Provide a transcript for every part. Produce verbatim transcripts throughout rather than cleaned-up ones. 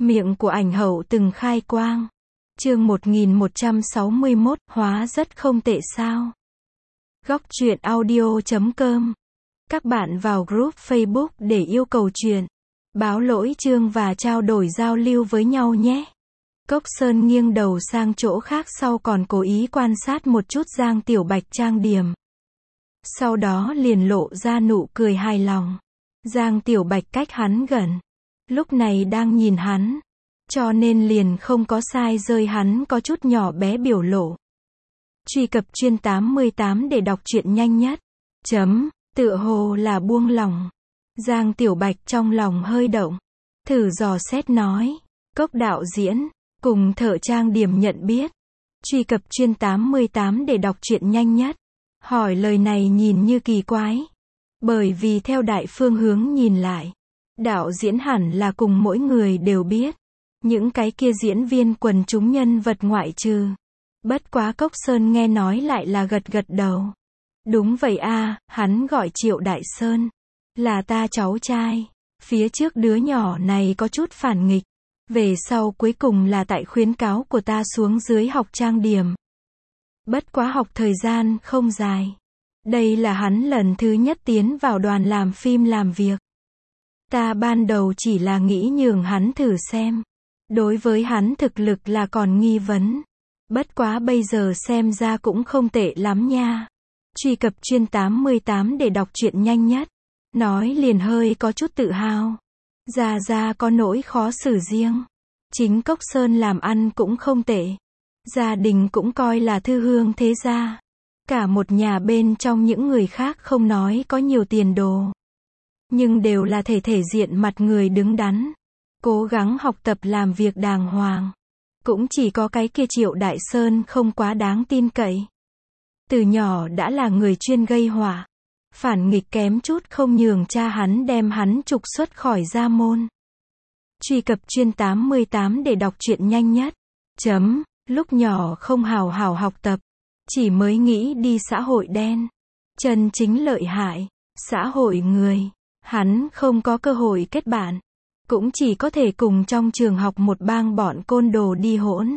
Miệng của ảnh hậu từng khai quang. Chương một nghìn một trăm sáu mươi mốt, hóa rất không tệ sao? Góc truyện audio chấm com. Các bạn vào group Facebook để yêu cầu truyện, báo lỗi chương và trao đổi giao lưu với nhau nhé. Cốc Sơn nghiêng đầu sang chỗ khác, sau còn cố ý quan sát một chút Giang Tiểu Bạch trang điểm. Sau đó liền lộ ra nụ cười hài lòng. Giang Tiểu Bạch cách hắn gần, lúc này đang nhìn hắn, cho nên liền không có sai rơi hắn có chút nhỏ bé biểu lộ. Truy cập chuyên tám mươi tám để đọc truyện nhanh nhất. Chấm, tựa hồ là buông lỏng. Giang Tiểu Bạch trong lòng hơi động, thử dò xét nói, Cốc đạo diễn, cùng thợ trang điểm nhận biết. Truy cập chuyên tám mươi tám để đọc truyện nhanh nhất. Hỏi lời này nhìn như kỳ quái, bởi vì theo đại phương hướng nhìn lại, đạo diễn hẳn là cùng mỗi người đều biết. Những cái kia diễn viên quần chúng nhân vật ngoại trừ. Bất quá Cốc Sơn nghe nói lại là gật gật đầu. Đúng vậy a, hắn gọi Triệu Đại Sơn. Là ta cháu trai. Phía trước đứa nhỏ này có chút phản nghịch. Về sau cuối cùng là tại khuyến cáo của ta xuống dưới học trang điểm. Bất quá học thời gian không dài. Đây là hắn lần thứ nhất tiến vào đoàn làm phim làm việc. Ta ban đầu chỉ là nghĩ nhường hắn thử xem. Đối với hắn thực lực là còn nghi vấn. Bất quá bây giờ xem ra cũng không tệ lắm nha. Truy cập chuyên tám mươi tám để đọc truyện nhanh nhất. Nói liền hơi có chút tự hào. Gia Gia có nỗi khó xử riêng. Chính Cốc Sơn làm ăn cũng không tệ. Gia đình cũng coi là thư hương thế gia. Cả một nhà bên trong những người khác không nói có nhiều tiền đồ, nhưng đều là thể thể diện mặt người đứng đắn. Cố gắng học tập làm việc đàng hoàng. Cũng chỉ có cái kia Triệu Đại Sơn không quá đáng tin cậy. Từ nhỏ đã là người chuyên gây họa. Phản nghịch kém chút không nhường cha hắn đem hắn trục xuất khỏi gia môn. Truy cập chuyên tám mươi tám để đọc truyện nhanh nhất. Chấm, lúc nhỏ không hào hào học tập. Chỉ mới nghĩ đi xã hội đen. Chân chính lợi hại. Xã hội người. Hắn không có cơ hội kết bạn. Cũng chỉ có thể cùng trong trường học một bang bọn côn đồ đi hỗn.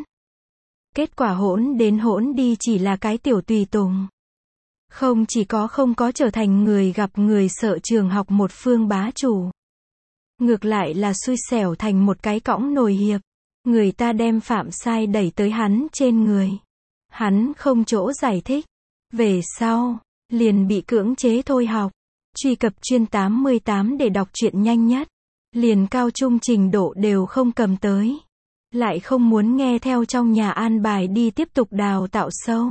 Kết quả hỗn đến hỗn đi chỉ là cái tiểu tùy tùng. Không chỉ có không có trở thành người gặp người sợ trường học một phương bá chủ. Ngược lại là xui xẻo thành một cái cõng nồi hiệp. Người ta đem phạm sai đẩy tới hắn trên người. Hắn không chỗ giải thích. Về sau, liền bị cưỡng chế thôi học. Truy cập chuyên tám mươi tám để đọc truyện nhanh nhất. Liền cao trung trình độ đều không cầm tới. Lại không muốn nghe theo trong nhà an bài đi tiếp tục đào tạo sâu.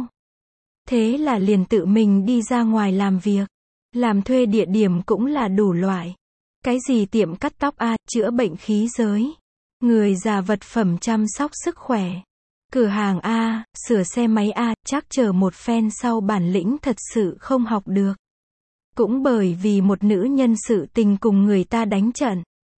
Thế là liền tự mình đi ra ngoài làm việc. Làm thuê địa điểm cũng là đủ loại. Cái gì tiệm cắt tóc a, chữa bệnh khí giới. Người già vật phẩm chăm sóc sức khỏe. Cửa hàng a, sửa xe máy a, chắc chờ một phen sau bản lĩnh thật sự không học được. Cũng bởi vì một nữ nhân sự tình cùng người ta đánh trận.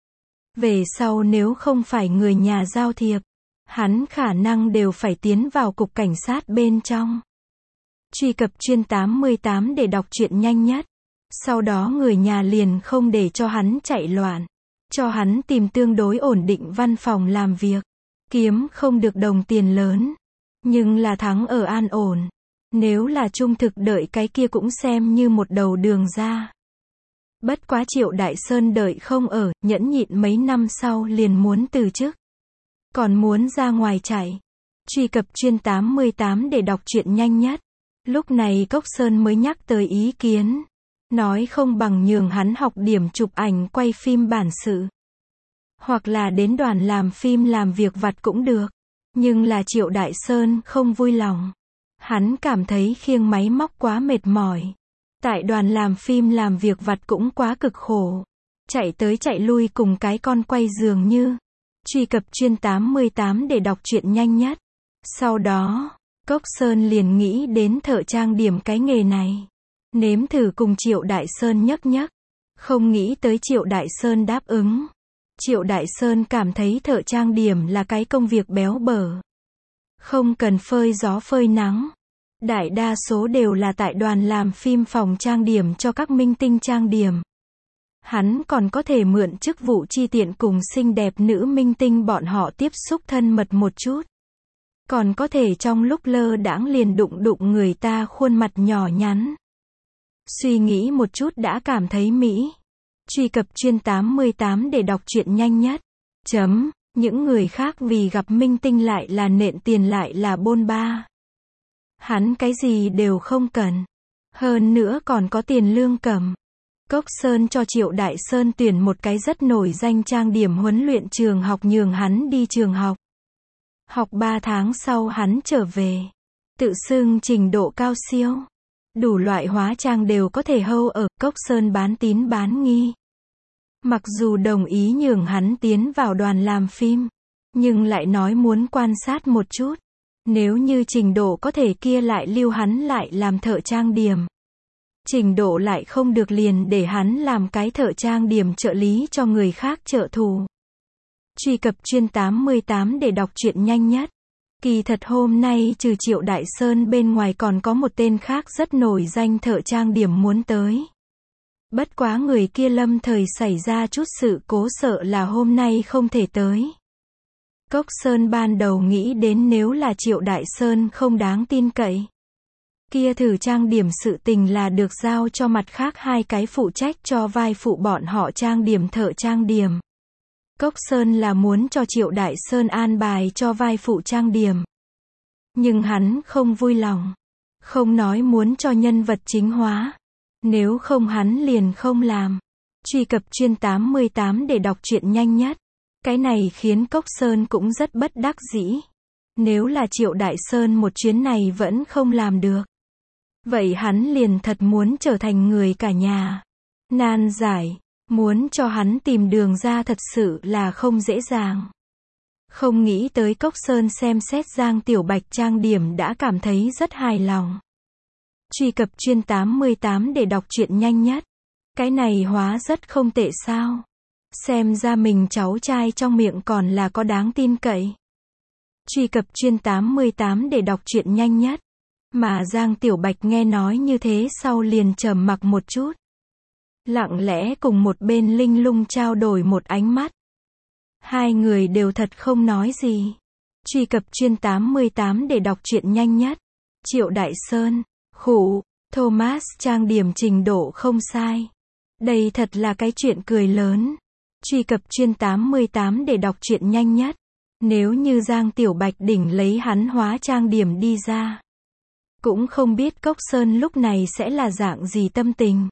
Về sau nếu không phải người nhà giao thiệp, hắn khả năng đều phải tiến vào cục cảnh sát bên trong. Truy cập chuyên tám mươi tám để đọc truyện nhanh nhất. Sau đó người nhà liền không để cho hắn chạy loạn. Cho hắn tìm tương đối ổn định văn phòng làm việc. Kiếm không được đồng tiền lớn. Nhưng là thắng ở an ổn. Nếu là trung thực đợi cái kia cũng xem như một đầu đường ra. Bất quá Triệu Đại Sơn đợi không ở, nhẫn nhịn mấy năm sau liền muốn từ chức. Còn muốn ra ngoài chạy. Truy cập chuyên tám mươi tám để đọc truyện nhanh nhất. Lúc này Cốc Sơn mới nhắc tới ý kiến. Nói không bằng nhường hắn học điểm chụp ảnh quay phim bản sự. Hoặc là đến đoàn làm phim làm việc vặt cũng được. Nhưng là Triệu Đại Sơn không vui lòng. Hắn cảm thấy khiêng máy móc quá mệt mỏi. Tại đoàn làm phim làm việc vặt cũng quá cực khổ. Chạy tới chạy lui cùng cái con quay dường như. Truy cập chuyên tám mươi tám để đọc truyện nhanh nhất. Sau đó, Cốc Sơn liền nghĩ đến thợ trang điểm cái nghề này. Nếm thử cùng Triệu Đại Sơn nhấc nhấc. Không nghĩ tới Triệu Đại Sơn đáp ứng. Triệu Đại Sơn cảm thấy thợ trang điểm là cái công việc béo bở. Không cần phơi gió phơi nắng. Đại đa số đều là tại đoàn làm phim phòng trang điểm cho các minh tinh trang điểm. Hắn còn có thể mượn chức vụ chi tiện cùng xinh đẹp nữ minh tinh bọn họ tiếp xúc thân mật một chút. Còn có thể trong lúc lơ đãng liền đụng đụng người ta khuôn mặt nhỏ nhắn. Suy nghĩ một chút đã cảm thấy mỹ. Truy cập chuyên tám mươi tám để đọc truyện nhanh nhất. Chấm, những người khác vì gặp minh tinh lại là nện tiền lại là bôn ba. Hắn cái gì đều không cần. Hơn nữa còn có tiền lương cầm. Cốc Sơn cho Triệu Đại Sơn tuyển một cái rất nổi danh trang điểm huấn luyện trường học nhường hắn đi trường học. Học ba tháng sau hắn trở về. Tự xưng trình độ cao siêu. Đủ loại hóa trang đều có thể hâu ở. Cốc Sơn bán tín bán nghi. Mặc dù đồng ý nhường hắn tiến vào đoàn làm phim, nhưng lại nói muốn quan sát một chút. Nếu như trình độ có thể kia lại lưu hắn lại làm thợ trang điểm. Trình độ lại không được liền để hắn làm cái thợ trang điểm trợ lý cho người khác trợ thủ. Truy cập chuyên tám mươi tám để đọc truyện nhanh nhất. Kỳ thật hôm nay trừ Triệu Đại Sơn bên ngoài còn có một tên khác rất nổi danh thợ trang điểm muốn tới. Bất quá người kia lâm thời xảy ra chút sự cố sợ là hôm nay không thể tới. Cốc Sơn ban đầu nghĩ đến nếu là Triệu Đại Sơn không đáng tin cậy. Kia thử trang điểm sự tình là được giao cho mặt khác hai cái phụ trách cho vai phụ bọn họ trang điểm thợ trang điểm. Cốc Sơn là muốn cho Triệu Đại Sơn an bài cho vai phụ trang điểm. Nhưng hắn không vui lòng. Không nói muốn cho nhân vật chính hóa. Nếu không hắn liền không làm. Truy cập chuyên tám mươi tám để đọc truyện nhanh nhất. Cái này khiến Cốc Sơn cũng rất bất đắc dĩ. Nếu là Triệu Đại Sơn một chuyến này vẫn không làm được. Vậy hắn liền thật muốn trở thành người cả nhà. Nan giải. Muốn cho hắn tìm đường ra thật sự là không dễ dàng. Không nghĩ tới Cốc Sơn xem xét Giang Tiểu Bạch trang điểm đã cảm thấy rất hài lòng. Truy cập chuyên tám mươi tám để đọc truyện nhanh nhất. Cái này hóa rất không tệ sao. Xem ra mình cháu trai trong miệng còn là có đáng tin cậy. Truy cập chuyên tám mươi tám để đọc truyện nhanh nhất. Mà Giang Tiểu Bạch nghe nói như thế sau liền trầm mặc một chút. Lặng lẽ cùng một bên Linh Lung trao đổi một ánh mắt. Hai người đều thật không nói gì. Truy cập chuyên tám mươi tám để đọc truyện nhanh nhất. Triệu Đại Sơn, khụ, Thomas trang điểm trình độ không sai. Đây thật là cái chuyện cười lớn. Truy cập chuyên tám mươi tám để đọc truyện nhanh nhất. Nếu như Giang Tiểu Bạch đỉnh lấy hắn hóa trang điểm đi ra. Cũng không biết Cốc Sơn lúc này sẽ là dạng gì tâm tình.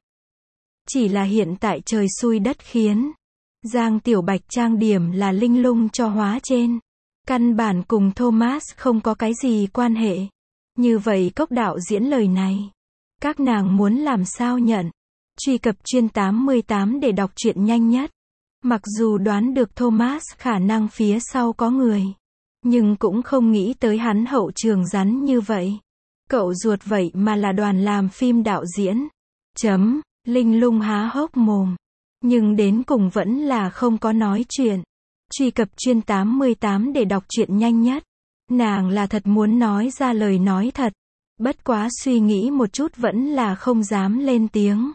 Chỉ là hiện tại trời xui đất khiến. Giang Tiểu Bạch trang điểm là Linh Lung cho hóa trên. Căn bản cùng Thomas không có cái gì quan hệ. Như vậy Cốc đạo diễn lời này. Các nàng muốn làm sao nhận. Truy cập chuyên tám mươi tám để đọc truyện nhanh nhất. Mặc dù đoán được Thomas khả năng phía sau có người. Nhưng cũng không nghĩ tới hắn hậu trường rắn như vậy. Cậu ruột vậy mà là đoàn làm phim đạo diễn. Chấm. Linh Lung há hốc mồm. Nhưng đến cùng vẫn là không có nói chuyện. Truy cập chuyên tám mươi tám để đọc truyện nhanh nhất. Nàng là thật muốn nói ra lời nói thật. Bất quá suy nghĩ một chút vẫn là không dám lên tiếng.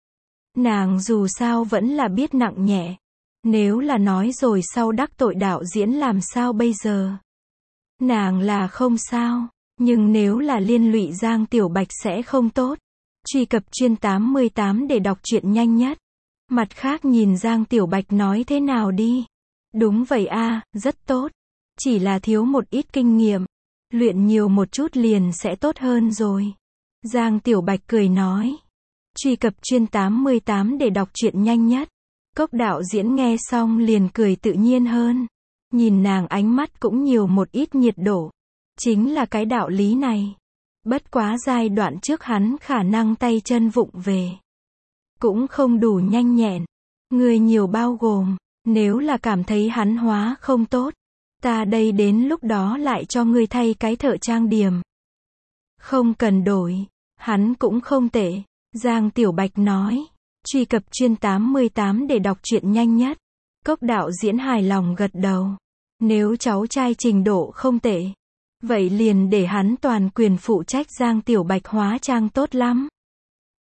Nàng dù sao vẫn là biết nặng nhẹ. Nếu là nói rồi sau đắc tội đạo diễn làm sao bây giờ? Nàng là không sao. Nhưng nếu là liên lụy Giang Tiểu Bạch sẽ không tốt. Truy cập chuyên tám mươi tám để đọc truyện nhanh nhất. Mặt khác nhìn Giang Tiểu Bạch nói thế nào đi. Đúng vậy a, rất tốt. Chỉ là thiếu một ít kinh nghiệm. Luyện nhiều một chút liền sẽ tốt hơn rồi. Giang Tiểu Bạch cười nói. Truy cập chuyên tám mươi tám để đọc truyện nhanh nhất. Cốc đạo diễn nghe xong liền cười tự nhiên hơn. Nhìn nàng ánh mắt cũng nhiều một ít nhiệt độ. Chính là cái đạo lý này. Bất quá giai đoạn trước hắn khả năng tay chân vụng về. Cũng không đủ nhanh nhẹn. Người nhiều bao gồm. Nếu là cảm thấy hắn hóa không tốt. Ta đây đến lúc đó lại cho ngươi thay cái thợ trang điểm. Không cần đổi. Hắn cũng không tệ. Giang Tiểu Bạch nói. Truy cập chuyên tám mươi tám để đọc truyện nhanh nhất. Cốc đạo diễn hài lòng gật đầu. Nếu cháu trai trình độ không tệ. Vậy liền để hắn toàn quyền phụ trách Giang Tiểu Bạch hóa trang tốt lắm.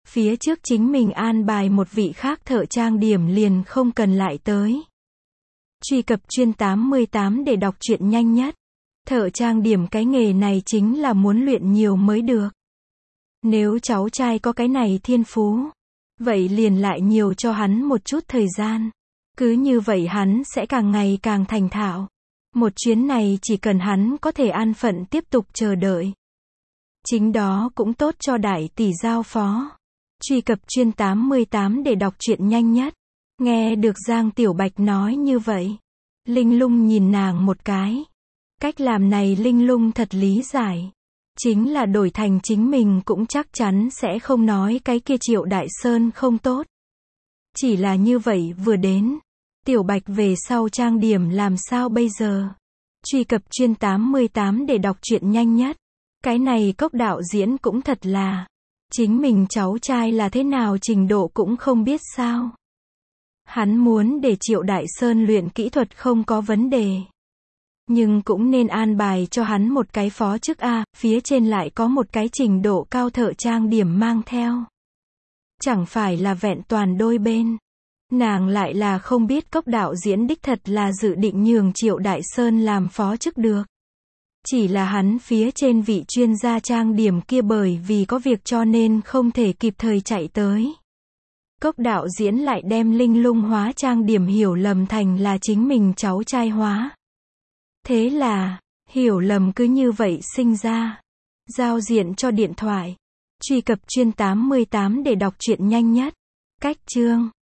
phía trước chính mình an bài một vị khác thợ trang điểm liền không cần lại tới. Truy cập chuyên tám mươi tám để đọc truyện nhanh nhất. Thợ trang điểm cái nghề này chính là muốn luyện nhiều mới được. Nếu cháu trai có cái này thiên phú, vậy liền lại nhiều cho hắn một chút thời gian. Cứ như vậy hắn sẽ càng ngày càng thành thạo. Một chuyến này chỉ cần hắn có thể an phận tiếp tục chờ đợi. Chính đó cũng tốt cho đại tỷ giao phó. Truy cập chuyên tám mươi tám để đọc truyện nhanh nhất. Nghe được Giang Tiểu Bạch nói như vậy, Linh Lung nhìn nàng một cái. Cách làm này Linh Lung thật lý giải. Chính là đổi thành chính mình cũng chắc chắn sẽ không nói cái kia Triệu Đại Sơn không tốt. Chỉ là như vậy vừa đến, Tiểu Bạch về sau trang điểm làm sao bây giờ? Truy cập chuyên tám mươi tám để đọc truyện nhanh nhất. Cái này Cốc đạo diễn cũng thật là, chính mình cháu trai là thế nào trình độ cũng không biết sao. Hắn muốn để Triệu Đại Sơn luyện kỹ thuật không có vấn đề. Nhưng cũng nên an bài cho hắn một cái phó chức A, phía trên lại có một cái trình độ cao thợ trang điểm mang theo. Chẳng phải là vẹn toàn đôi bên. Nàng lại là không biết Cốc đạo diễn đích thật là dự định nhường Triệu Đại Sơn làm phó chức được. Chỉ là hắn phía trên vị chuyên gia trang điểm kia bởi vì có việc cho nên không thể kịp thời chạy tới. Cốc đạo diễn lại đem Linh Lung hóa trang điểm hiểu lầm thành là chính mình cháu trai hóa. Thế là, hiểu lầm cứ như vậy sinh ra. Giao diện cho điện thoại. Truy cập chuyên tám mươi tám để đọc truyện nhanh nhất. Cách chương